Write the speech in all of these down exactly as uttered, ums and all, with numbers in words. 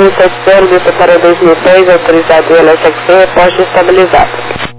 mil e setecentos, vista para dois mil e seis, autorizado L S X C, posto estabilizado.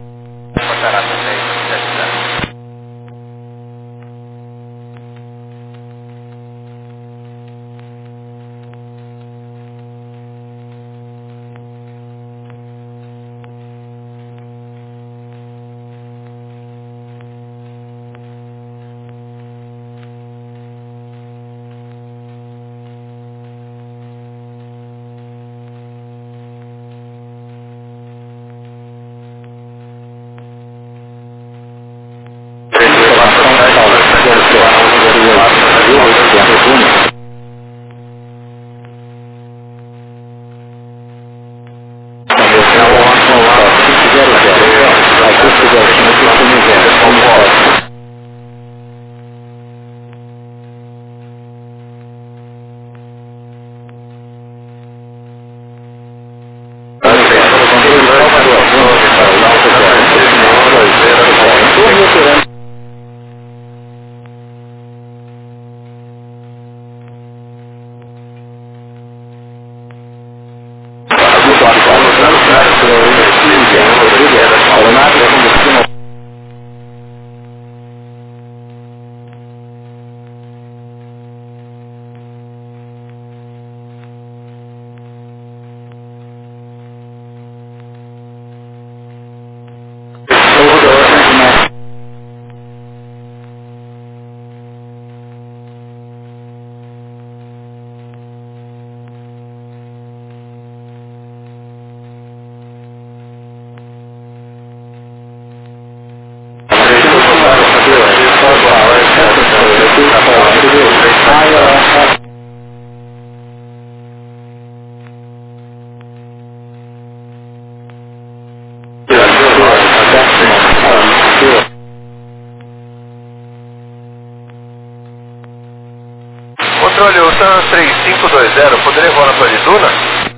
Controle, o Sam três cinco dois zero, poderia voar na Torre de Duna?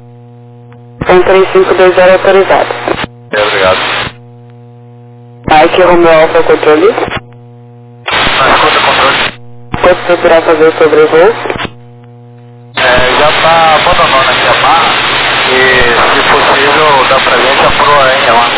Sam três cinco dois zero autorizado. É, obrigado. Mike Romeo Alpha controle. Ah, escuta, controle. Posso procurar fazer o sobrevoo? É, já está abandonando aqui a barra e, se possível, dá pra gente a proa ainda lá.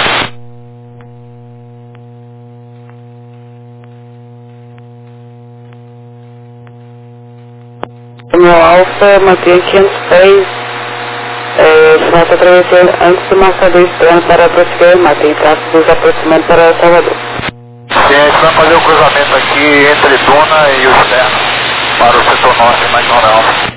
Romeo Alpha, mantenha quinhentos pés. É, faça a travessia antes do marcador externo para prosseguir, mantenha tráfego nos aproximando para Salvador. Sim, a gente vai fazer o cruzamento aqui entre Duna e o externo para o setor norte, mais normal.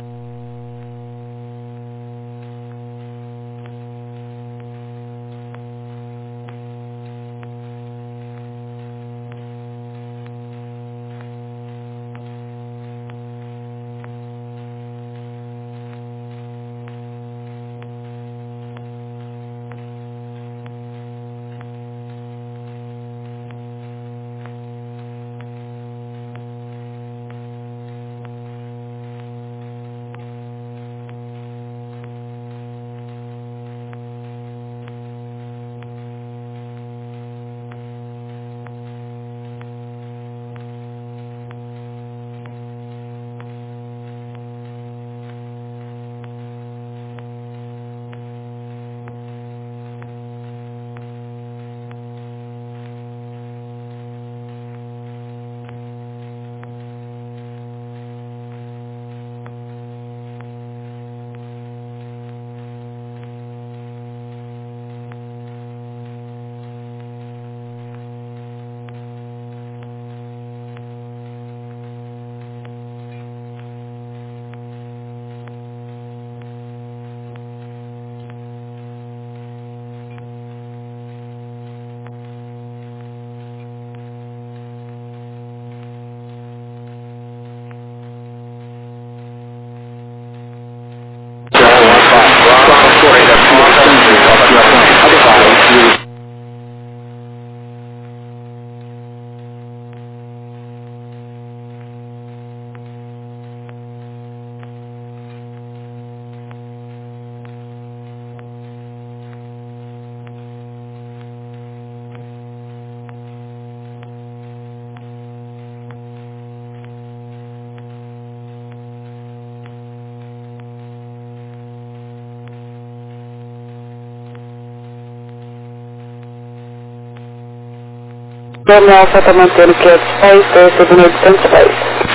Leme Alfa está mantendo quinhentos pés, estou recebendo oitocentos pés.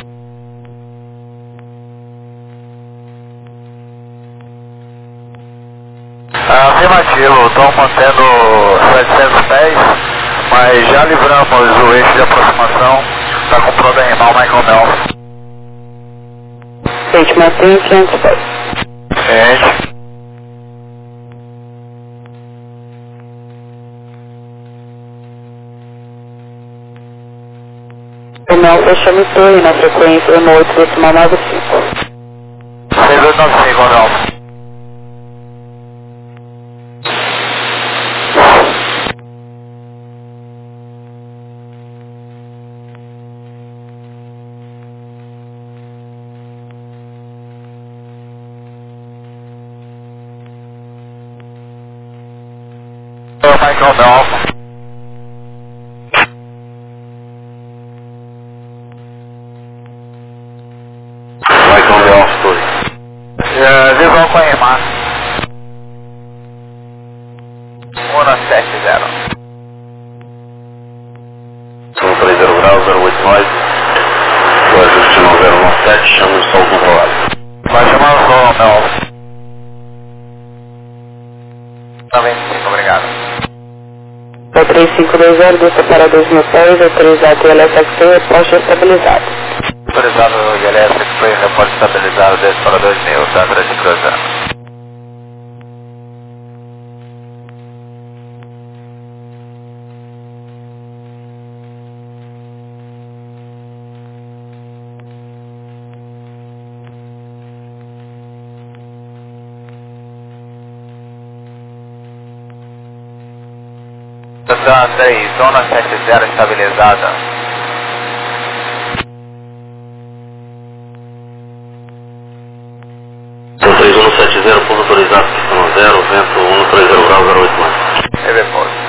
Afirmativo, estão mantendo setecentos pés, mas já livramos o eixo de aproximação, está com problema o Michael Mel. Gente, mantenha quinhentos pés. Gente. O Mel fechamos torre na frequência um oito decimal nove cinco. seis oito nove cinco, não. Michael Mel. Michael Mel, torre. Visão com a E M A. um sete zero. um três zero graus, zero oito nove. O ajuste não zero um sete, chama o sol controlado. Vai chamar o sol, Mel. noventa e cinco, obrigado. O três cinco dois zero, desça para dois mil pés, autorizado o I L S X P, reposto estabilizado. Autorizado o I L S X P, reposto estabilizado, desce para dois mil, Sandra de cruzando. Sandra aí, zona sete zero estabilizada. três um sete zero, pouso autorizado, pistão zero, vento um três zero grau, zero oito nove. Reverso.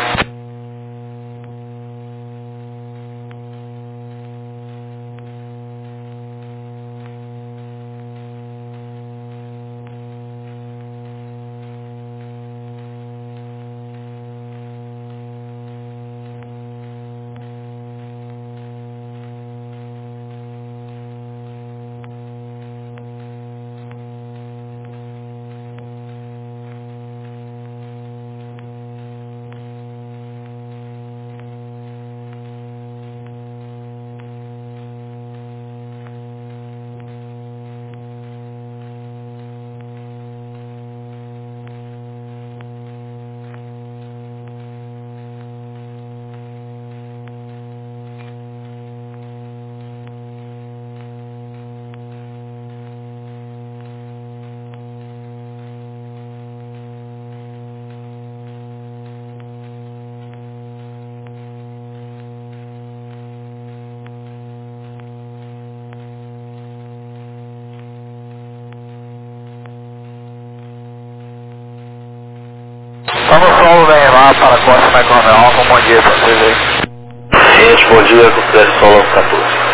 Vamos solo bem lá para a costa Michael Mel, bom dia para vocês aí. Gente, bom dia, considere solo aos quatorze.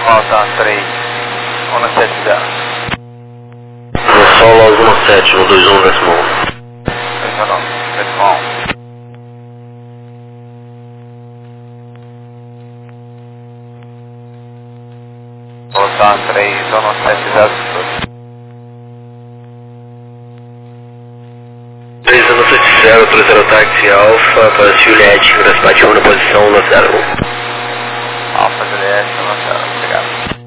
Volta três, um sete zero. Solo um sete, um dois um, décimo um. dois um, décimo um. Volta três, um sete zero. três um sete zero, três zero táxi Alfa para Juliette, Graspati um na posição um zero um. Alfa Juliette, um zero, obrigado.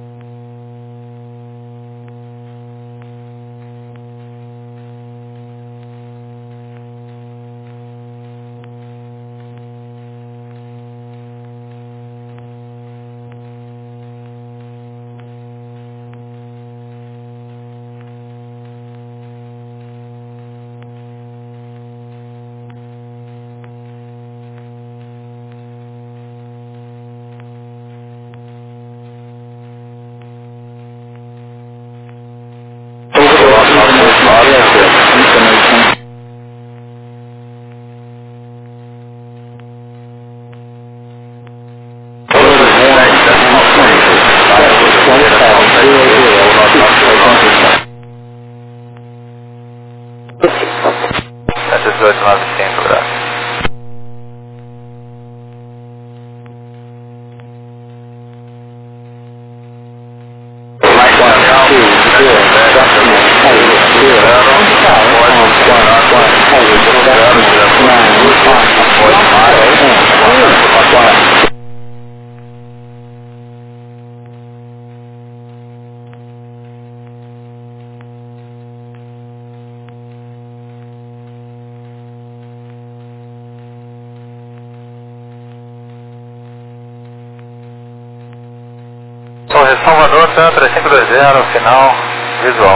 sete dezoito nove cinco, graças. Torre Salvador, três cinco dois zero, final visual.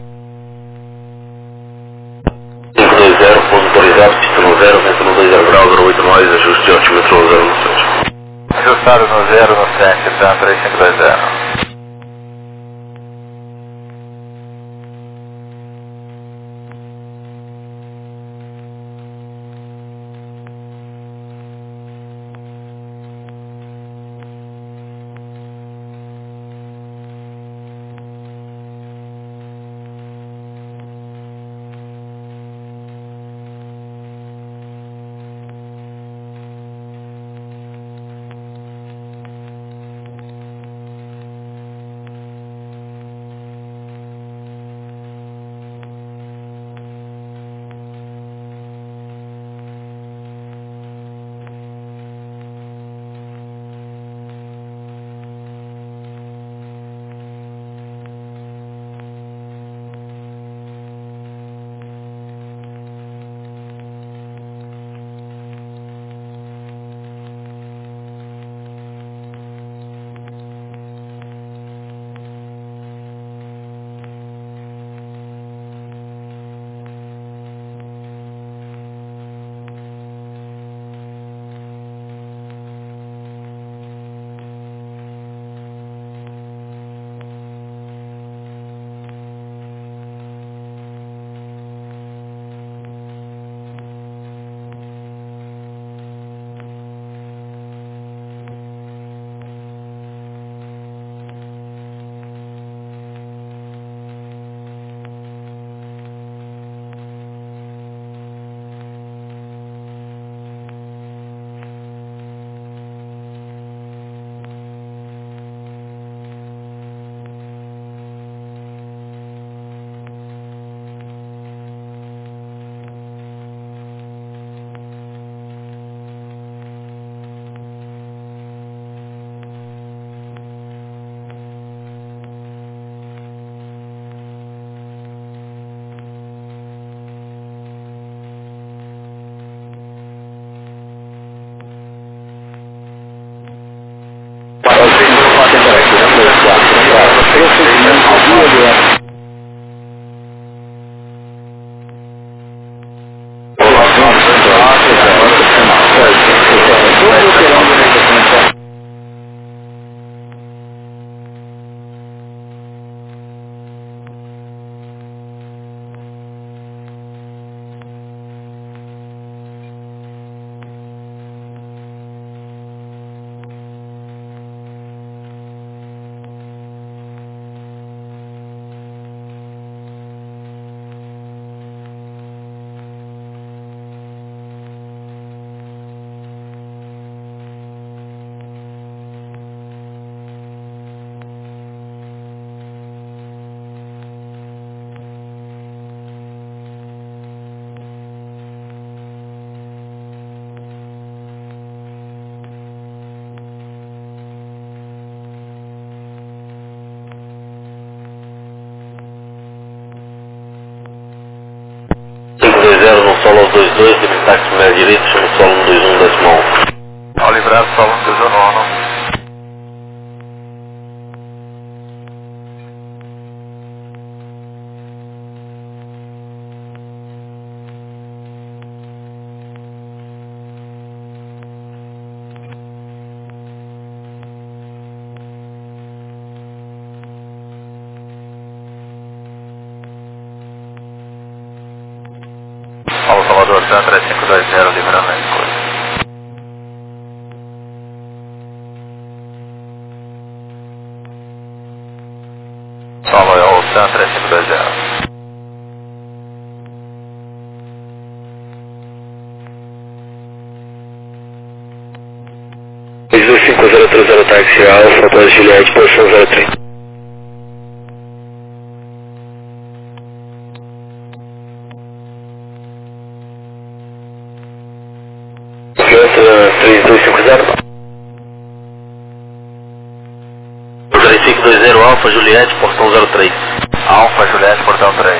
cinco dois zero, pouso autorizado, pista zero, vento no dois zero graus, zero oito nós, ajuste de altímetro zero no sete. Ajustado no zero no sete, três cinco dois zero. dois dois, tem táxi média direito, chama solo um dois um, décimo um. Ao livrado, solo um dois um. Paulo Salvador, três cinco dois zero, livramento. Salve, é o três cinco dois zero. dois cinco zero três zero táxi Alfa, Hotel Juliette, posição zero três. três dois cinco zero. três cinco dois zero Alfa Juliette, portão zero três. Alfa Juliette, portão três.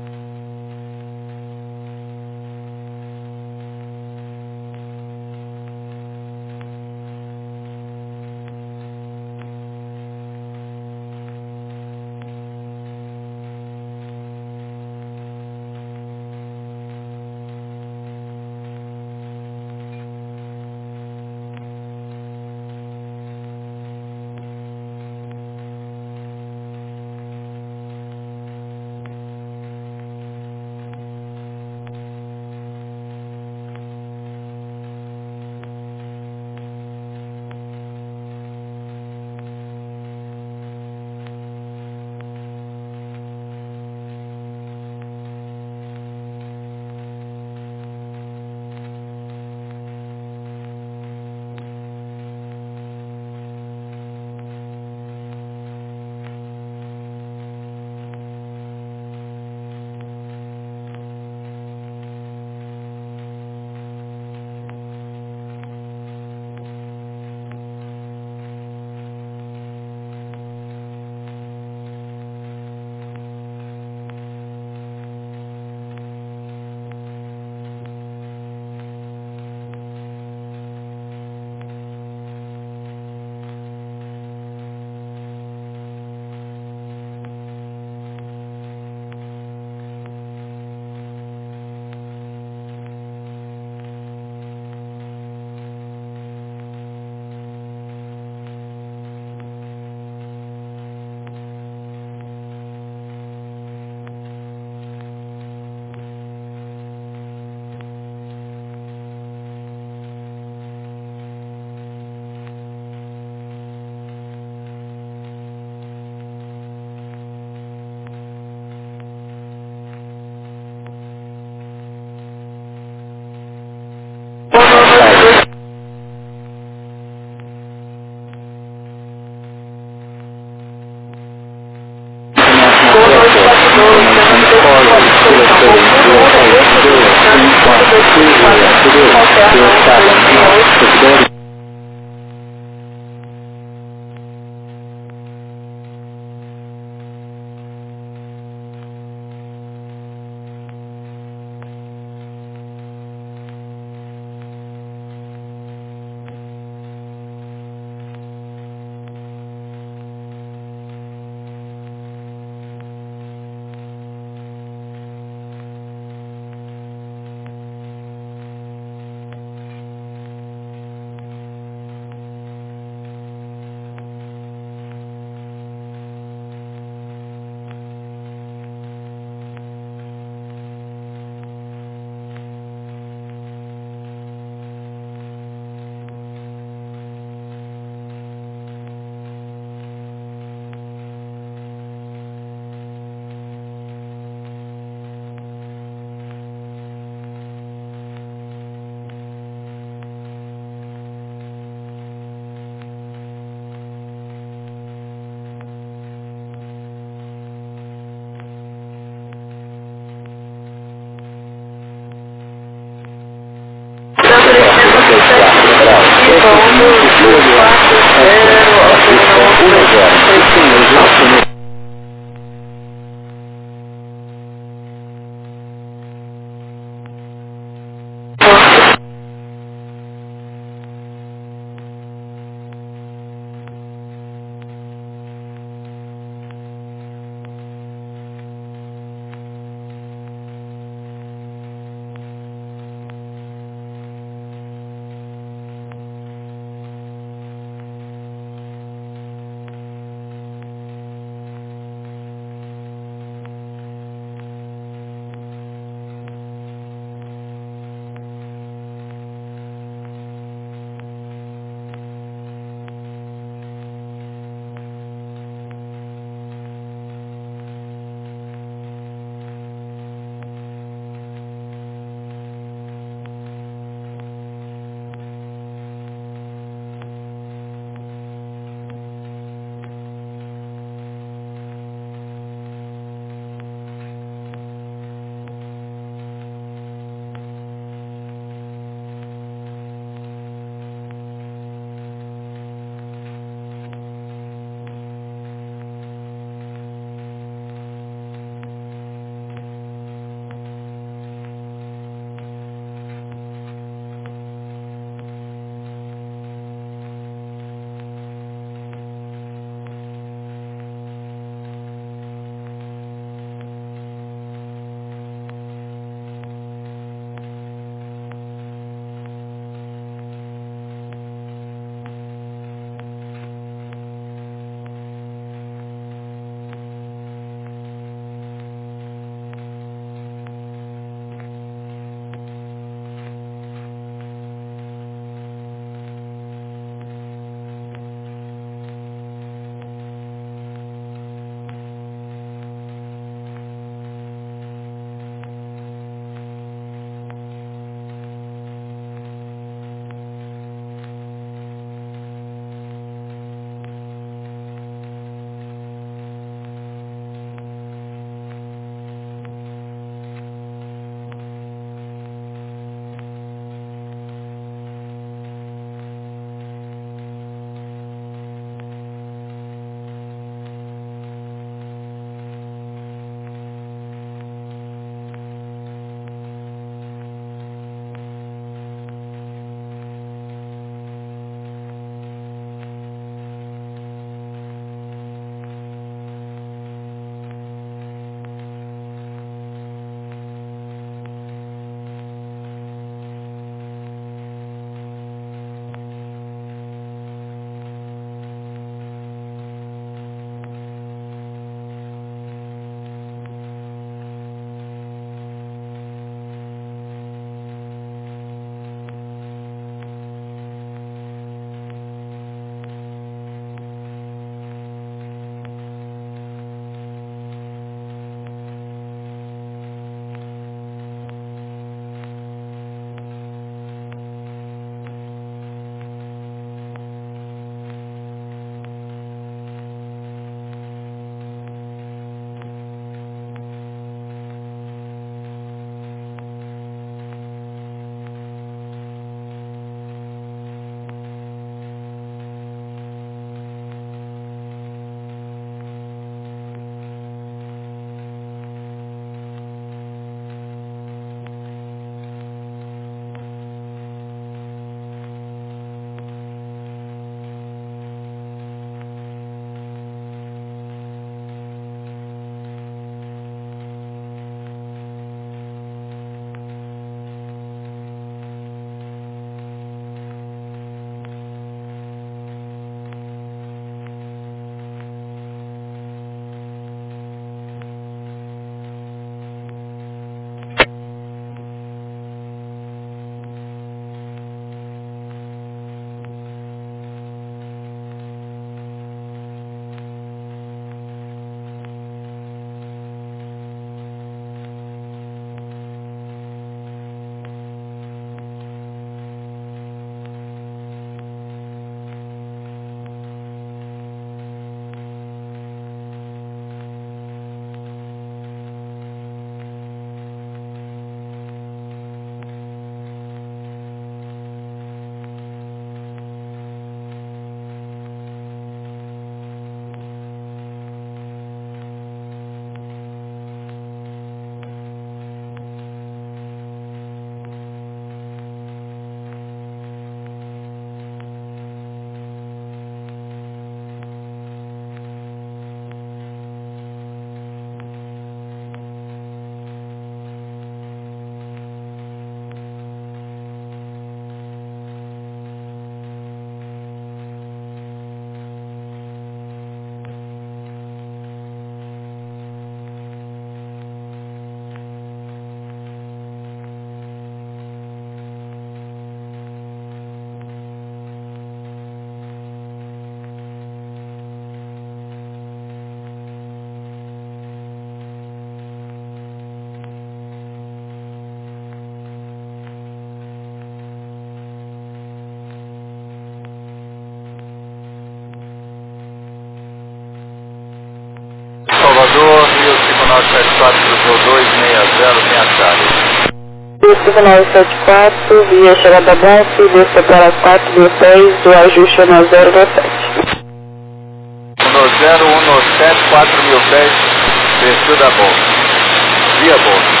nove sete quatro cruzou dois seis zero, tem a chave. cinco nove sete quatro, via chegada Bonf, desça para quatro mil pés, do ajuste um zero sete. um zero um sete, quatro mil pés, desceu da Bonf. Via Bonf.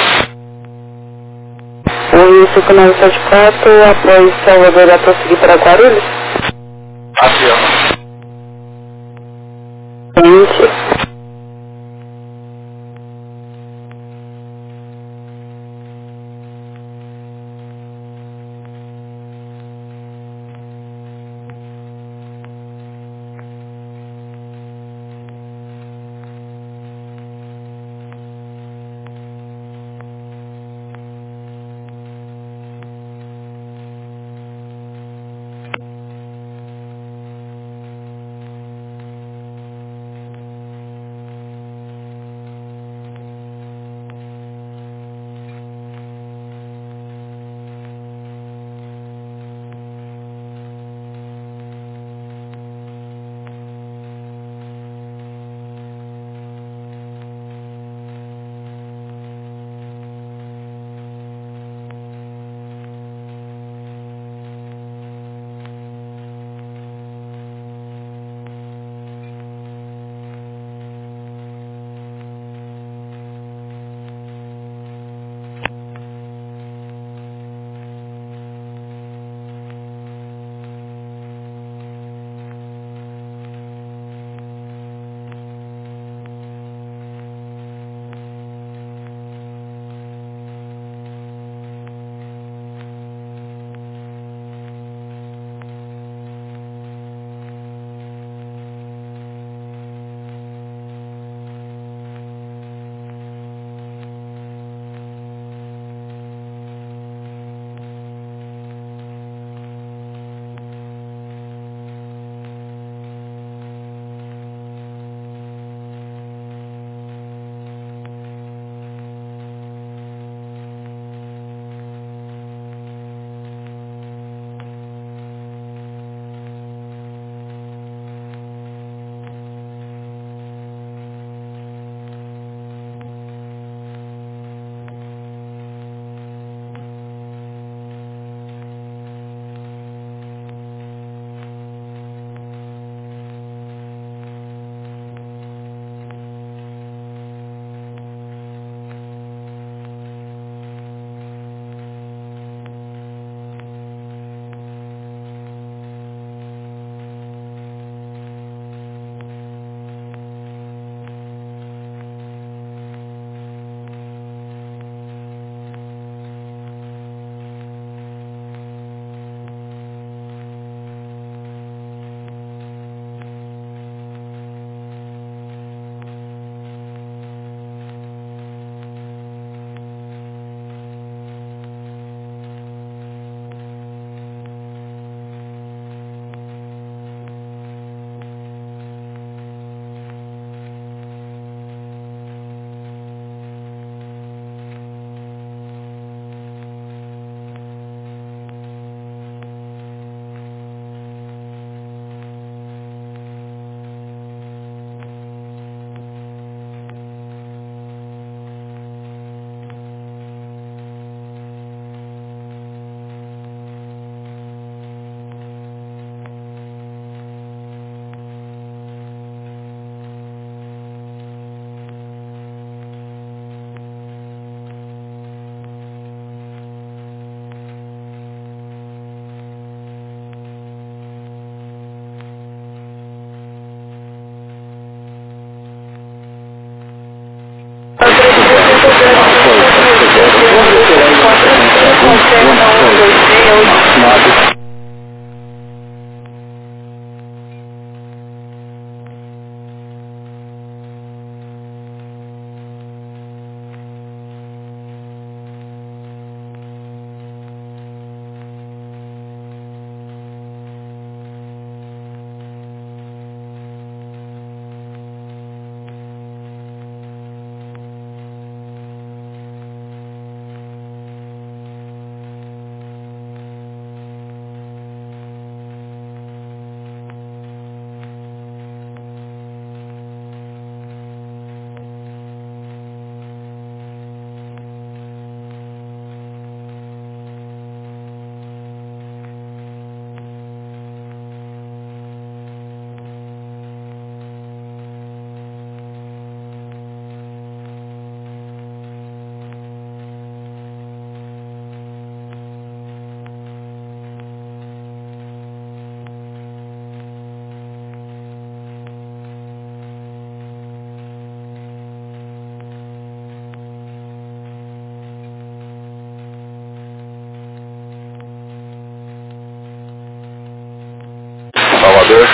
O Rio cinco nove sete quatro, após Salvador, irá prosseguir para Guarulhos? Afirma. vinte.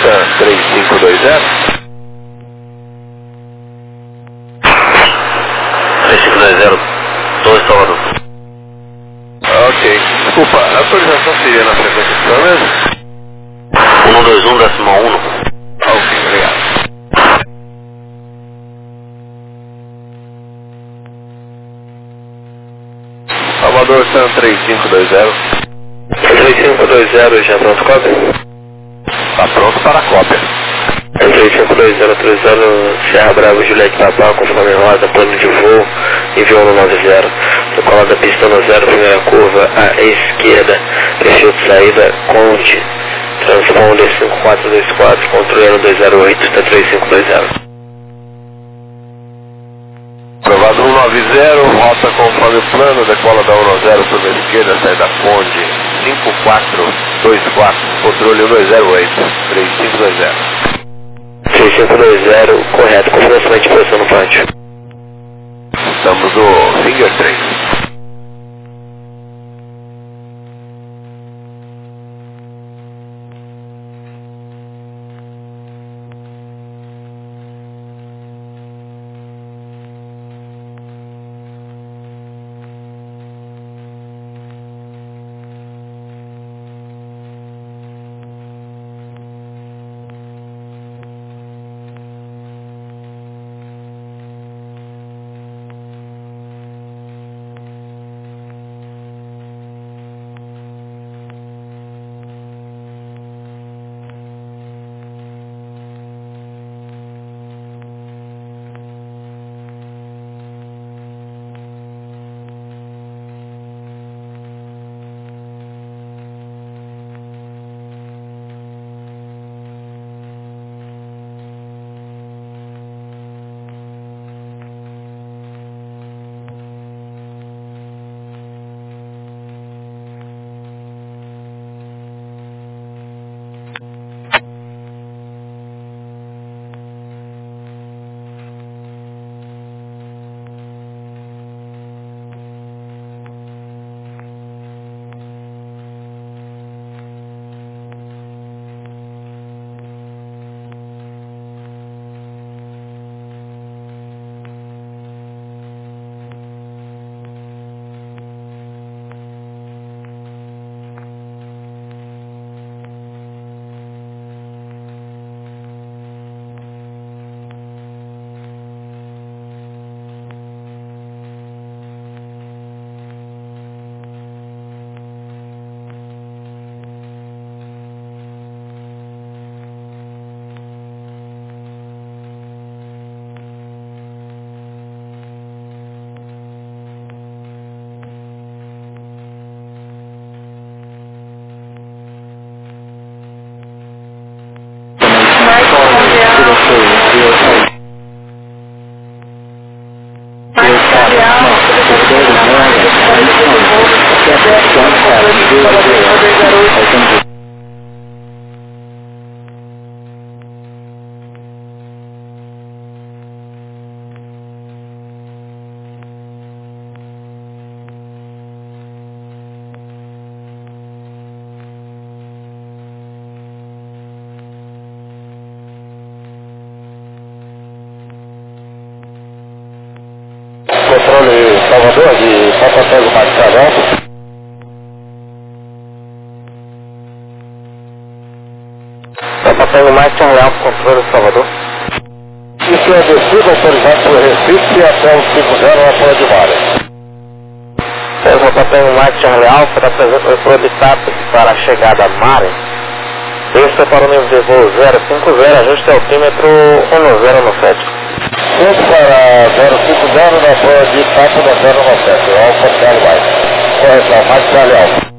três cinco dois zero. três cinco dois zero, dois Salvador. Ok. Desculpa, a atualização seria na frequência de câmera? um dois um décimo um. Ok, obrigado. Salvador San três cinco dois zero. três cinco dois zero, já pronto, cópia? Está pronto para a cópia. três cinco dois zero três zero, Serra Bravo, Juliette Papá, conforme roda, plano de voo, enviou no nove zero. Decolar da pista no zero, primeira curva, à esquerda, perfil de saída, Conte, transponder cinco quatro dois quatro, controle dois zero oito, T três cinco dois zero. Aprovado cento e noventa, rota conforme o plano, decola da cento e zero, curva esquerda, saída Conde, cinco quatro dois quatro, controle dois zero oito, três cinco dois zero. três cinco dois zero, correto, confirmação de posição no pátio. Estamos no Finger três. Controle Salvador de Papa Tango Marcelo. Papa Tango Marcelo, controle Salvador. Isso é descida autorizado por Recife até o cinco zero, apoio de Mara. Papa Tango Marcelo Alfa, da presença do controle de TAP para a chegada a Mara. Este para o nível de voo zero cinco zero, ajuste altímetro um zero no sete. Ponto para zero cinco zero na prova de taxa da zero nove sete, Alfa Charlie White. Correção, mais Charlie Alfa.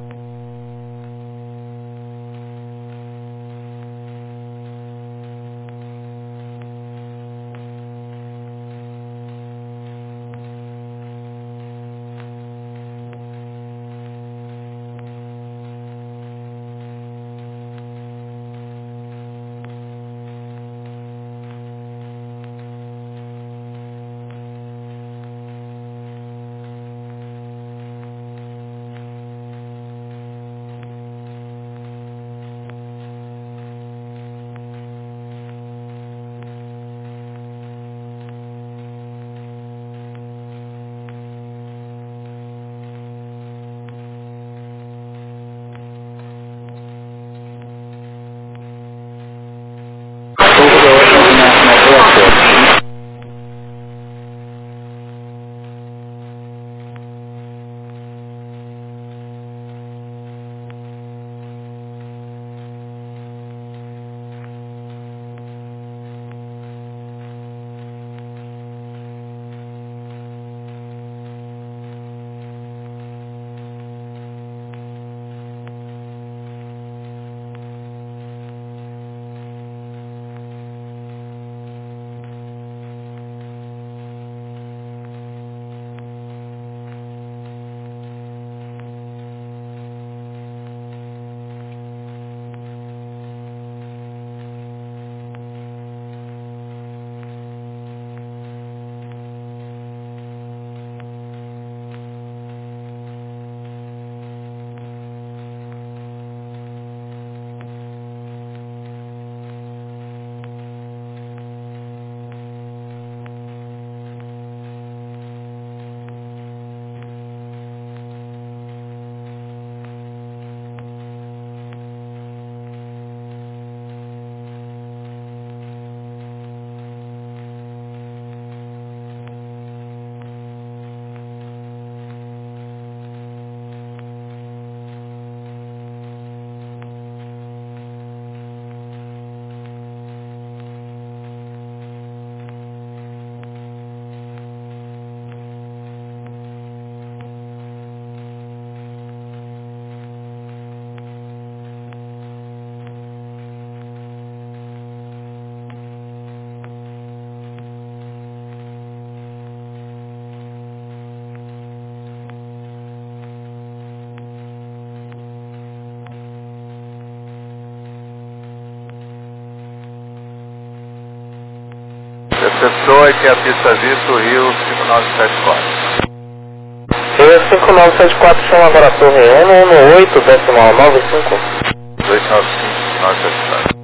Oi, que é a pista Visto, Rio cinco nove sete quatro. Rio cinco nove sete quatro, chama agora a torre um um um oito, decimal nove cinco. dois nove cinco nove sete quatro.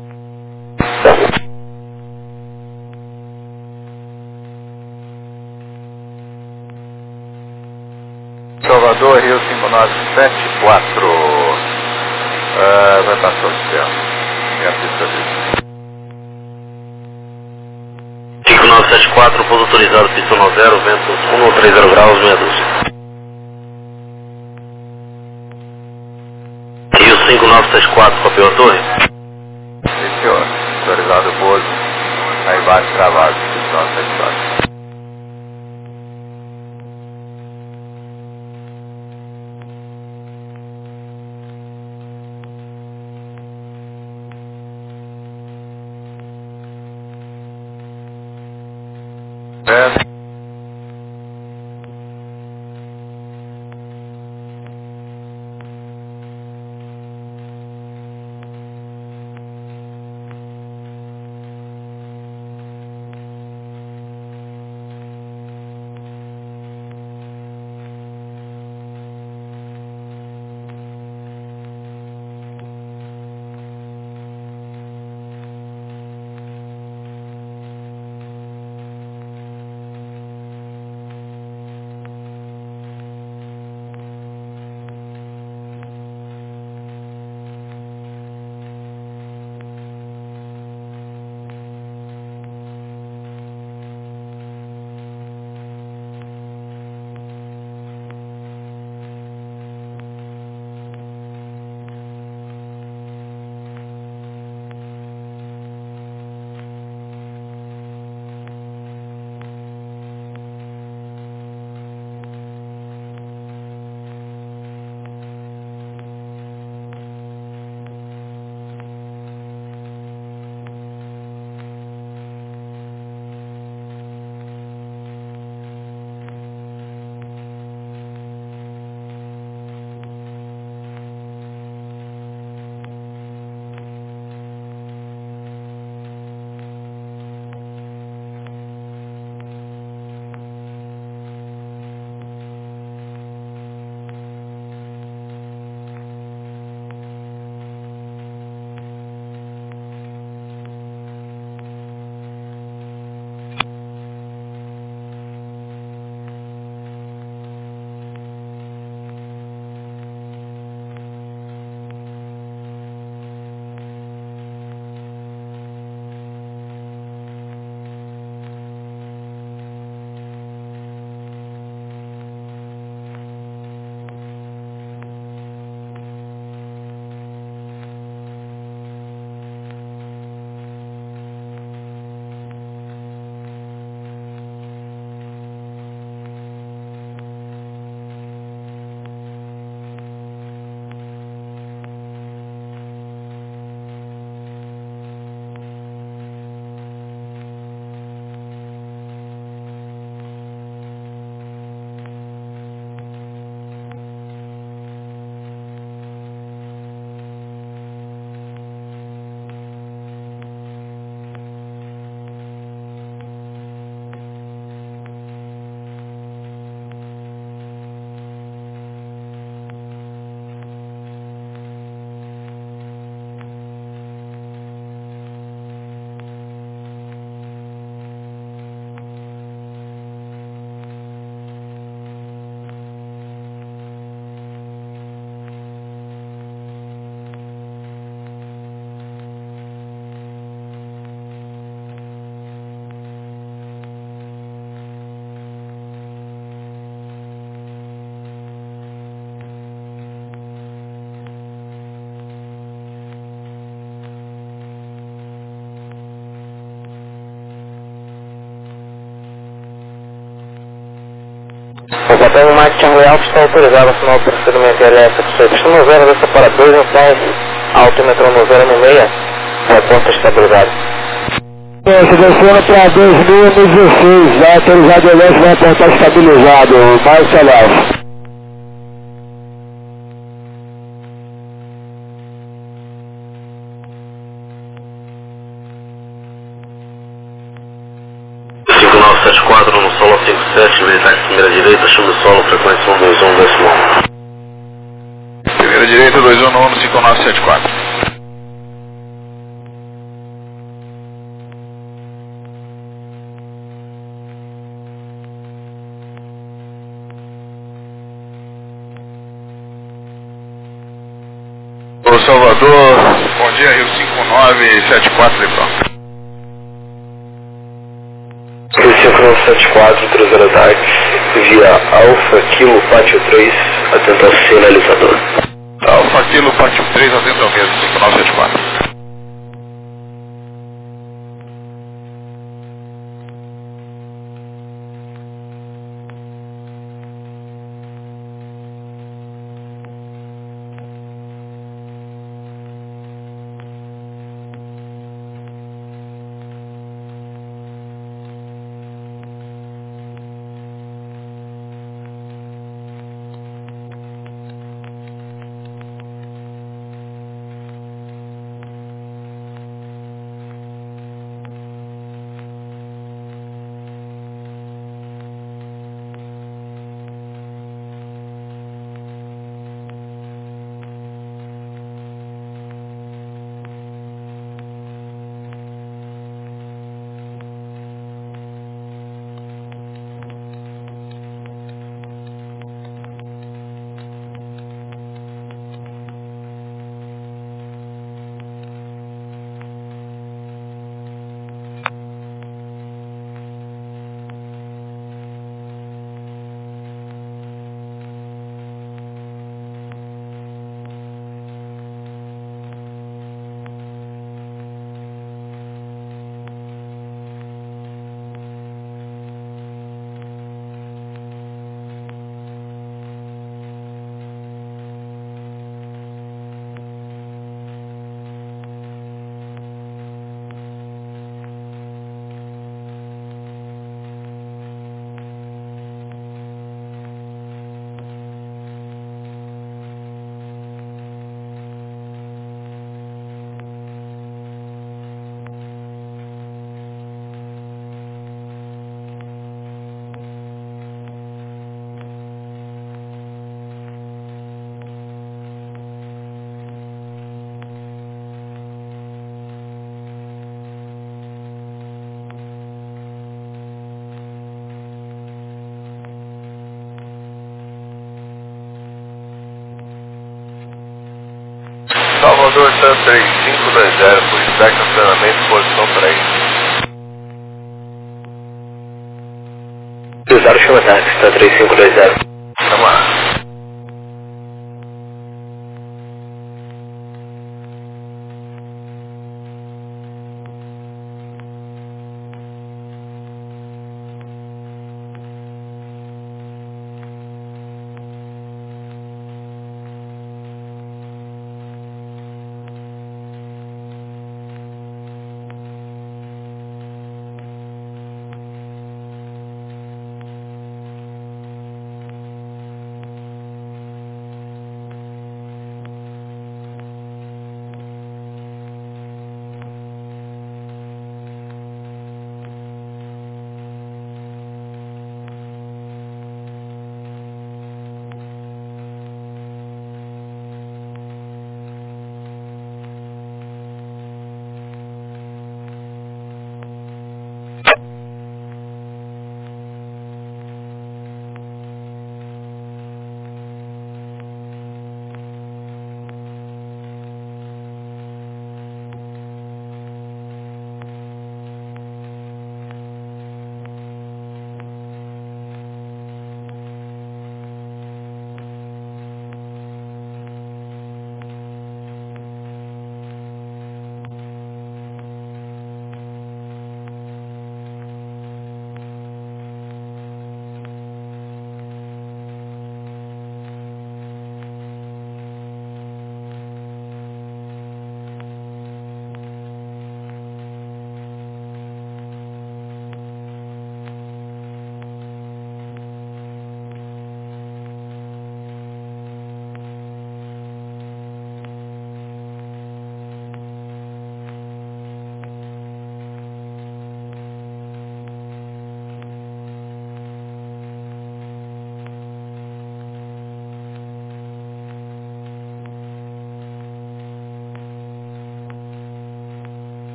Salvador, Rio cinco nove sete quatro. Uh, vai passar o céu. É a pista Visto. cinco nove sete quatro, pouso autorizado, pista um zero, vento um trinta graus, meia dúzia. Rio cinco nove sete quatro, copiou a torre? Sim, senhor. Autorizado o pouso. Aí embaixo travado, cinco nove sete quatro. É. O papel Mike Charlie Alfa está autorizado a assinar o procedimento L S F C. Pista no zero, desça para dois em dez, altimetro no zero no meia, reporta estabilidade. Seleciona para dois mil e dezesseis, já autorizado o L S vai apontar estabilizado, Mike Charlie Alfa. cinco sete quatro no solo cinco sete, verificar primeira direita, chama o solo, frequência um dois um, décimo um. Primeira direita, dois um nove cinco nove sete quatro. Ô Salvador, bom dia, Rio cinco nove sete quatro, Lepão. Rio cinco nove sete quatro, cruzeiro ataque, via Alfa, Kilo, Pátio três, atento ao sinalizador. Alfa, Kilo, Pátio três, atento ao mesmo, cinco nove sete quatro. Salvador Sam três cinco dois zero, publicidade de estacionamento, posição três. Cruzeiro chama táxi, está três cinco dois zero. Vamos lá.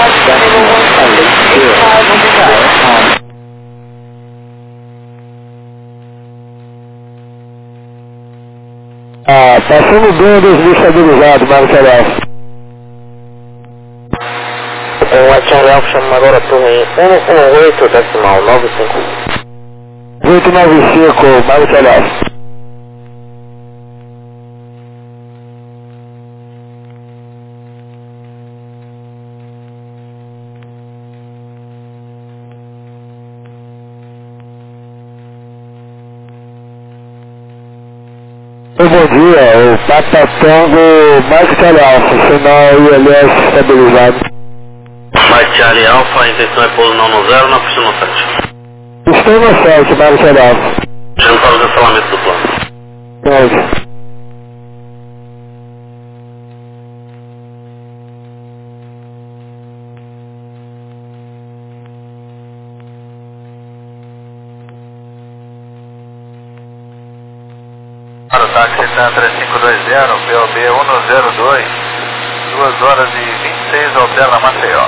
Ah, passando bem dois mil estabilizado, Marcos Alves. O Charlie Alfa chama agora a torre um um oito decimal nove cinco. oito nove cinco, Marcos Alves. Bom dia, o Papa Tango Mike Charlie Alfa, sinal I L S estabilizado. Mike Charlie Alfa, a intenção é pouso não no zero, na pista no sete. Estou no sete, Mike Charlie Alfa. Já não para o cancelamento do plano. Pode. Para o táxi Tan três cinco dois zero, P O B um zero dois, duas horas e vinte e seis, alterna Maceió.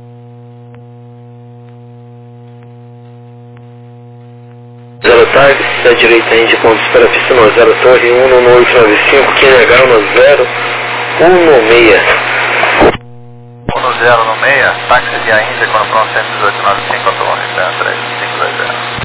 Zero táxi, da direita Indy, ponto de espera, pista no zero, torre um um oito nove cinco, Q N H no zero, um seis. um zero no meia, táxi de Índia, quando pronto cento e dezoito nove cinco, a torre Tan três cinco dois zero.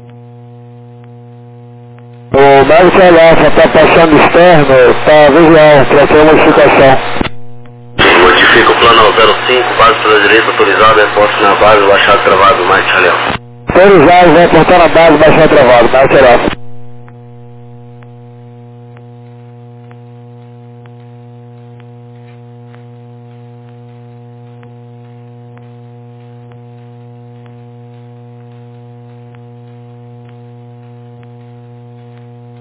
O Marcos Charlie Alfa está passando externo, está visual, para ter uma modificação. Modifica o plano ao zero cinco, base pela direita, autorizado, reforço na base, baixado travado, mais Charlie Alfa. Autorizado, vai apontar na base, baixar travado, Marcos Charlie Alfa.